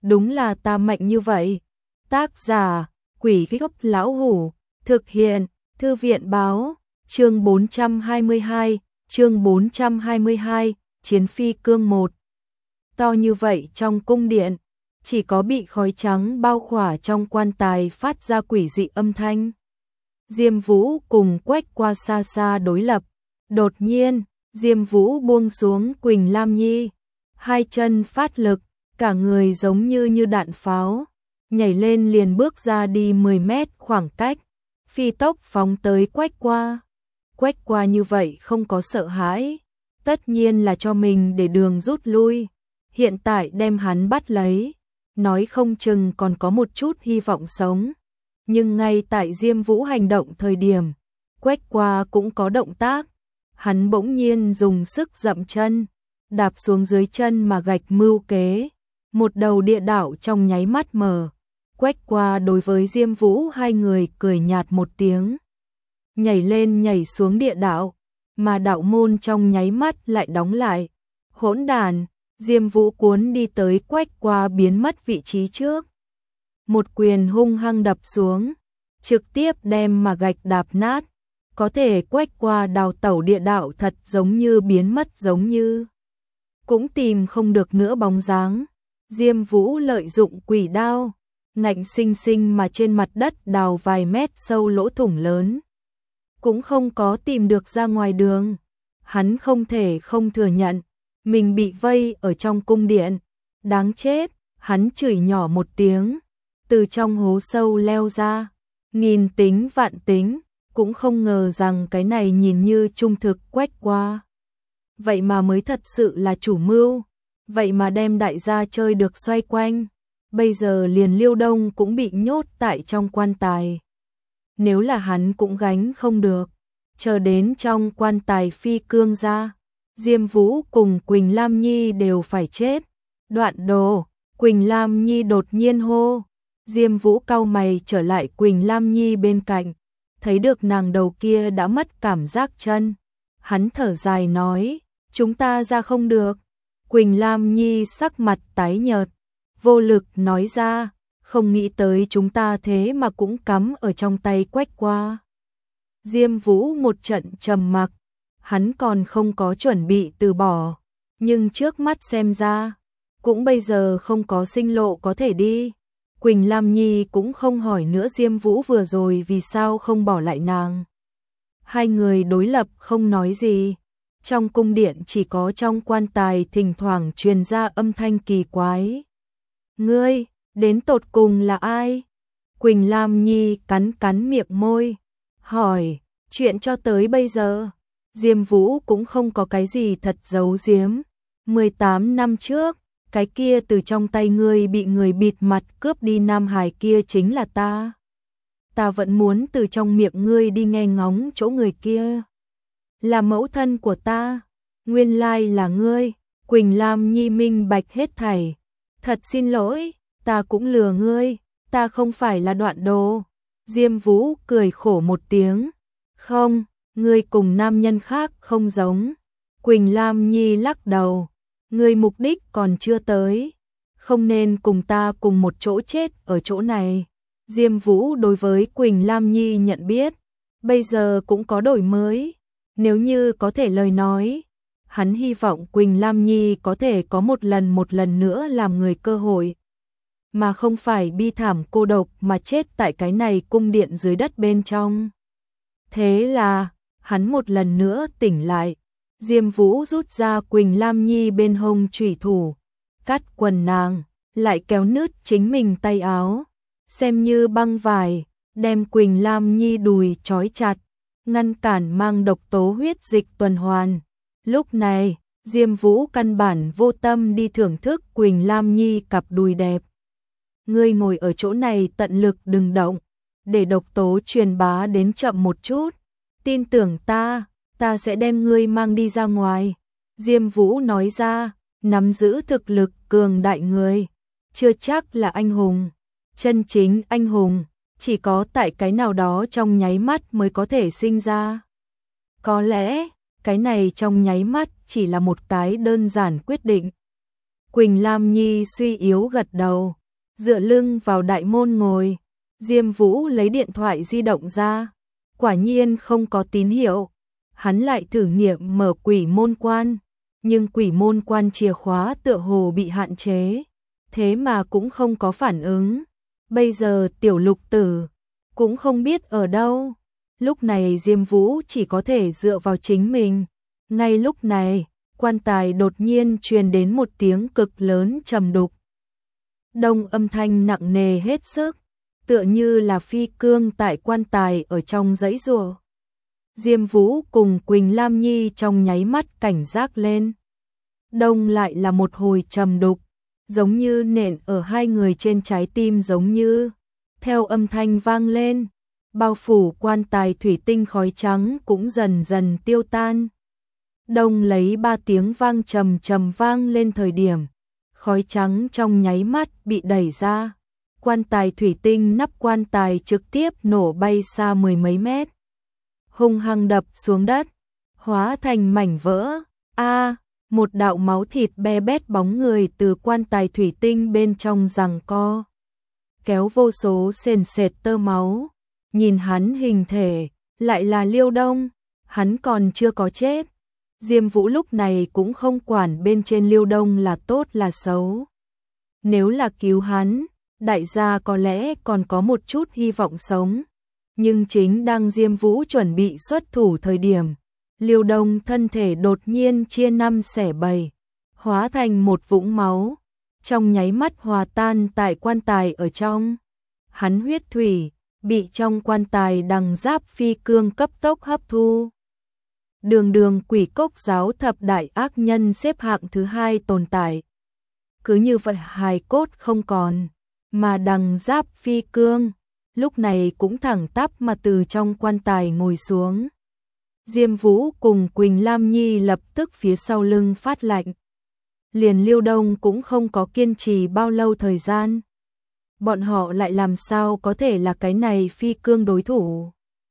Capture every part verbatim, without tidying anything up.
đúng là ta mạnh như vậy. Tác giả, Quỷ Gốc Lão Hủ, thực hiện, Thư viện báo, chương bốn trăm hai mươi hai, chương bốn trăm hai mươi hai, Chiến Phi Cương một. To như vậy trong cung điện, chỉ có bị khói trắng bao khỏa trong quan tài phát ra quỷ dị âm thanh. Diêm Vũ cùng Quách Qua xa xa đối lập, đột nhiên, Diêm Vũ buông xuống Quỳnh Lam Nhi, hai chân phát lực, cả người giống như như đạn pháo, nhảy lên liền bước ra đi mười mét khoảng cách, phi tốc phóng tới Quách Qua. Quách Qua như vậy không có sợ hãi, tất nhiên là cho mình để đường rút lui, hiện tại đem hắn bắt lấy, nói không chừng còn có một chút hy vọng sống. Nhưng ngay tại Diêm Vũ hành động thời điểm, Quách Qua cũng có động tác, hắn bỗng nhiên dùng sức dậm chân, đạp xuống dưới chân mà gạch mưu kế, một đầu địa đạo trong nháy mắt mở. Quách Qua đối với Diêm Vũ hai người cười nhạt một tiếng, nhảy lên nhảy xuống địa đạo, mà đạo môn trong nháy mắt lại đóng lại. Hỗn đàn, Diêm Vũ cuốn đi tới Quách Qua biến mất vị trí trước. Một quyền hung hăng đập xuống, trực tiếp đem mà gạch đạp nát, có thể Quách Qua đào tẩu địa đạo thật giống như biến mất giống như. Cũng tìm không được nữa bóng dáng. Diêm Vũ lợi dụng quỷ đao, ngạnh sinh sinh mà trên mặt đất đào vài mét sâu lỗ thủng lớn. Cũng không có tìm được ra ngoài đường. Hắn không thể không thừa nhận, mình bị vây ở trong cung điện. Đáng chết, hắn chửi nhỏ một tiếng, từ trong hố sâu leo ra. Nghìn tính vạn tính, cũng không ngờ rằng cái này nhìn như trung thực Quách Qua. Vậy mà mới thật sự là chủ mưu, vậy mà đem đại gia chơi được xoay quanh. Bây giờ liền Liêu Đông cũng bị nhốt tại trong quan tài. Nếu là hắn cũng gánh không được, chờ đến trong quan tài phi cương ra, Diêm Vũ cùng Quỳnh Lam Nhi đều phải chết. Đoạn đồ, Quỳnh Lam Nhi đột nhiên hô. Diêm Vũ cau mày trở lại Quỳnh Lam Nhi bên cạnh, thấy được nàng đầu kia đã mất cảm giác chân. Hắn thở dài nói, chúng ta ra không được. Quỳnh Lam Nhi sắc mặt tái nhợt, vô lực nói ra, không nghĩ tới chúng ta thế mà cũng cắm ở trong tay Quách Qua. Diêm Vũ một trận trầm mặc, hắn còn không có chuẩn bị từ bỏ, nhưng trước mắt xem ra, cũng bây giờ không có sinh lộ có thể đi. Quỳnh Lam Nhi cũng không hỏi nữa Diêm Vũ vừa rồi vì sao không bỏ lại nàng. Hai người đối lập không nói gì. Trong cung điện chỉ có trong quan tài thỉnh thoảng truyền ra âm thanh kỳ quái. Ngươi, đến tột cùng là ai? Quỳnh Lam Nhi cắn cắn miệng môi, hỏi, chuyện cho tới bây giờ, Diêm Vũ cũng không có cái gì thật giấu giếm. mười tám năm trước, cái kia từ trong tay ngươi bị người bịt mặt cướp đi Nam Hải kia chính là ta. Ta vẫn muốn từ trong miệng ngươi đi nghe ngóng chỗ người kia. Là mẫu thân của ta, nguyên lai là ngươi. Quỳnh Lam Nhi minh bạch hết thảy. Thật xin lỗi, ta cũng lừa ngươi, ta không phải là Đoạn đồ. Diêm Vũ cười khổ một tiếng. Không, ngươi cùng nam nhân khác không giống. Quỳnh Lam Nhi lắc đầu. Ngươi mục đích còn chưa tới, không nên cùng ta cùng một chỗ chết ở chỗ này. Diêm Vũ đối với Quỳnh Lam Nhi nhận biết, bây giờ cũng có đổi mới. Nếu như có thể lời nói, hắn hy vọng Quỳnh Lam Nhi có thể có một lần một lần nữa làm người cơ hội, mà không phải bi thảm cô độc mà chết tại cái này cung điện dưới đất bên trong. Thế là, hắn một lần nữa tỉnh lại. Diêm Vũ rút ra Quỳnh Lam Nhi bên hông chủy thủ, cắt quần nàng, lại kéo nứt chính mình tay áo, xem như băng vải, đem Quỳnh Lam Nhi đùi trói chặt, ngăn cản mang độc tố huyết dịch tuần hoàn. Lúc này, Diêm Vũ căn bản vô tâm đi thưởng thức Quỳnh Lam Nhi cặp đùi đẹp. Ngươi ngồi ở chỗ này tận lực đừng động, để độc tố truyền bá đến chậm một chút, tin tưởng ta. Ta sẽ đem ngươi mang đi ra ngoài. Diêm Vũ nói ra, nắm giữ thực lực cường đại người, chưa chắc là anh hùng. Chân chính anh hùng, chỉ có tại cái nào đó trong nháy mắt mới có thể sinh ra. Có lẽ, cái này trong nháy mắt chỉ là một cái đơn giản quyết định. Quỳnh Lam Nhi suy yếu gật đầu, dựa lưng vào đại môn ngồi. Diêm Vũ lấy điện thoại di động ra, quả nhiên không có tín hiệu. Hắn lại thử nghiệm mở quỷ môn quan, nhưng quỷ môn quan chìa khóa tựa hồ bị hạn chế, thế mà cũng không có phản ứng. Bây giờ Tiểu Lục Tử cũng không biết ở đâu. Lúc này Diêm Vũ chỉ có thể dựa vào chính mình. Ngay lúc này, quan tài đột nhiên truyền đến một tiếng cực lớn trầm đục. Đông âm thanh nặng nề hết sức, tựa như là phi cương tại quan tài ở trong dãy rùa. Diêm Vũ cùng Quỳnh Lam Nhi trong nháy mắt cảnh giác lên. Đông lại là một hồi trầm đục, giống như nện ở hai người trên trái tim giống như. Theo âm thanh vang lên, bao phủ quan tài thủy tinh khói trắng cũng dần dần tiêu tan. Đông lấy ba tiếng vang trầm trầm vang lên thời điểm, khói trắng trong nháy mắt bị đẩy ra. Quan tài thủy tinh nắp quan tài trực tiếp nổ bay xa mười mấy mét, hung hăng đập xuống đất, hóa thành mảnh vỡ. A, một đạo máu thịt be bét bóng người từ quan tài thủy tinh bên trong giằng co, kéo vô số sền sệt tơ máu. Nhìn hắn hình thể, lại là Liêu Đông, hắn còn chưa có chết. Diêm Vũ lúc này cũng không quản bên trên Liêu Đông là tốt là xấu. Nếu là cứu hắn, đại gia có lẽ còn có một chút hy vọng sống. Nhưng chính đang Diêm Vũ chuẩn bị xuất thủ thời điểm, Liêu Đông thân thể đột nhiên chia năm xẻ bảy, hóa thành một vũng máu, trong nháy mắt hòa tan tại quan tài ở trong. Hắn huyết thủy bị trong quan tài đằng giáp phi cương cấp tốc hấp thu. Đường đường Quỷ Cốc giáo thập đại ác nhân xếp hạng thứ hai tồn tại. Cứ như vậy hài cốt không còn, mà đằng giáp phi cương lúc này cũng thẳng tắp mà từ trong quan tài ngồi xuống. Diêm Vũ cùng Quỳnh Lam Nhi lập tức phía sau lưng phát lạnh. Liền Liêu Đông cũng không có kiên trì bao lâu thời gian. Bọn họ lại làm sao có thể là cái này phi cương đối thủ.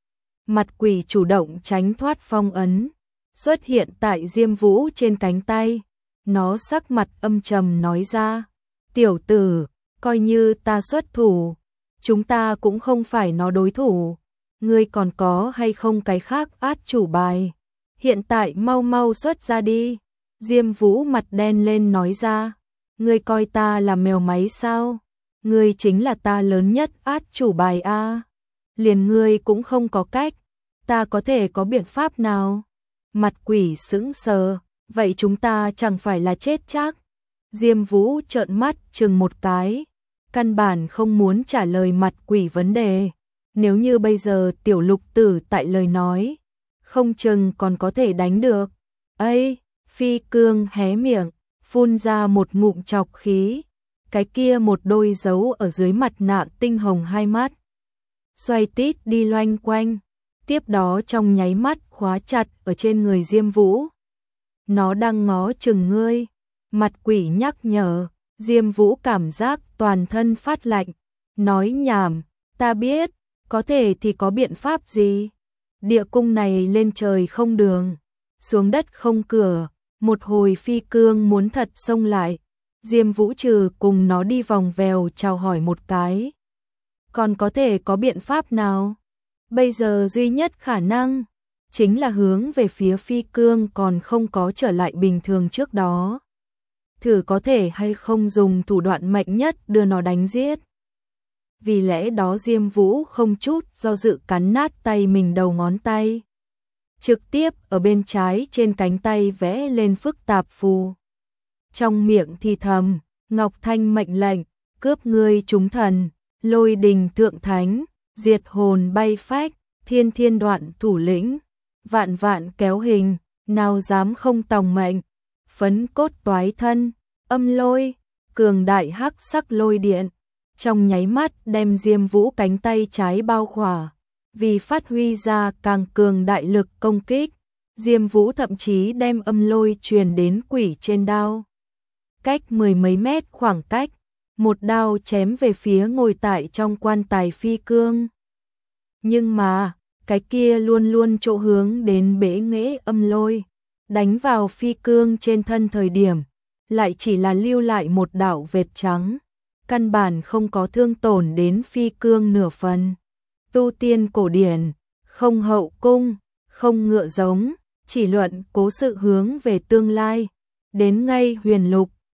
Mặt quỷ chủ động tránh thoát phong ấn, xuất hiện tại Diêm Vũ trên cánh tay. Nó sắc mặt âm trầm nói ra, tiểu tử, coi như ta xuất thủ, chúng ta cũng không phải nó đối thủ. Ngươi còn có hay không cái khác át chủ bài? Hiện tại mau mau xuất ra đi. Diêm Vũ mặt đen lên nói ra, ngươi coi ta là mèo máy sao? Ngươi chính là ta lớn nhất át chủ bài a. Liền ngươi cũng không có cách, ta có thể có biện pháp nào? Mặt quỷ sững sờ, vậy chúng ta chẳng phải là chết chắc? Diêm Vũ trợn mắt chừng một cái, căn bản không muốn trả lời mặt quỷ vấn đề. Nếu như bây giờ Tiểu Lục Tử tại lời nói, không chừng còn có thể đánh được. Ây, phi cương hé miệng, phun ra một ngụm chọc khí. Cái kia một đôi dấu ở dưới mặt nạ tinh hồng hai mắt, xoay tít đi loanh quanh, tiếp đó trong nháy mắt khóa chặt ở trên người Diêm Vũ. Nó đang ngó chừng ngươi. Mặt quỷ nhắc nhở. Diêm Vũ cảm giác toàn thân phát lạnh, nói nhảm, ta biết, có thể thì có biện pháp gì? Địa cung này lên trời không đường, xuống đất không cửa, một hồi phi cương muốn thật xông lại. Diêm Vũ trừ cùng nó đi vòng vèo chào hỏi một cái, còn có thể có biện pháp nào? Bây giờ duy nhất khả năng chính là hướng về phía phi cương còn không có trở lại bình thường trước đó. Thử có thể hay không dùng thủ đoạn mạnh nhất đưa nó đánh giết. Vì lẽ đó Diêm Vũ không chút do dự cắn nát tay mình đầu ngón tay. Trực tiếp ở bên trái trên cánh tay vẽ lên phức tạp phù. Trong miệng thì thầm, Ngọc Thanh mệnh lệnh, cướp ngươi chúng thần, lôi đình thượng thánh, diệt hồn bay phách, thiên thiên đoạn thủ lĩnh, vạn vạn kéo hình, nào dám không tòng mệnh, phấn cốt toái thân, âm lôi, cường đại hắc sắc lôi điện, trong nháy mắt đem Diêm Vũ cánh tay trái bao khỏa. Vì phát huy ra càng cường đại lực công kích, Diêm Vũ thậm chí đem âm lôi truyền đến quỷ trên đao. Cách mười mấy mét khoảng cách, một đao chém về phía ngồi tại trong quan tài phi cương. Nhưng mà, cái kia luôn luôn chỗ hướng đến bể nghễ âm lôi, đánh vào phi cương trên thân thời điểm, lại chỉ là lưu lại một đạo vệt trắng, căn bản không có thương tổn đến phi cương nửa phần. Tu tiên cổ điển, không hậu cung, không ngựa giống, chỉ luận cố sự hướng về tương lai, đến ngay huyền lục,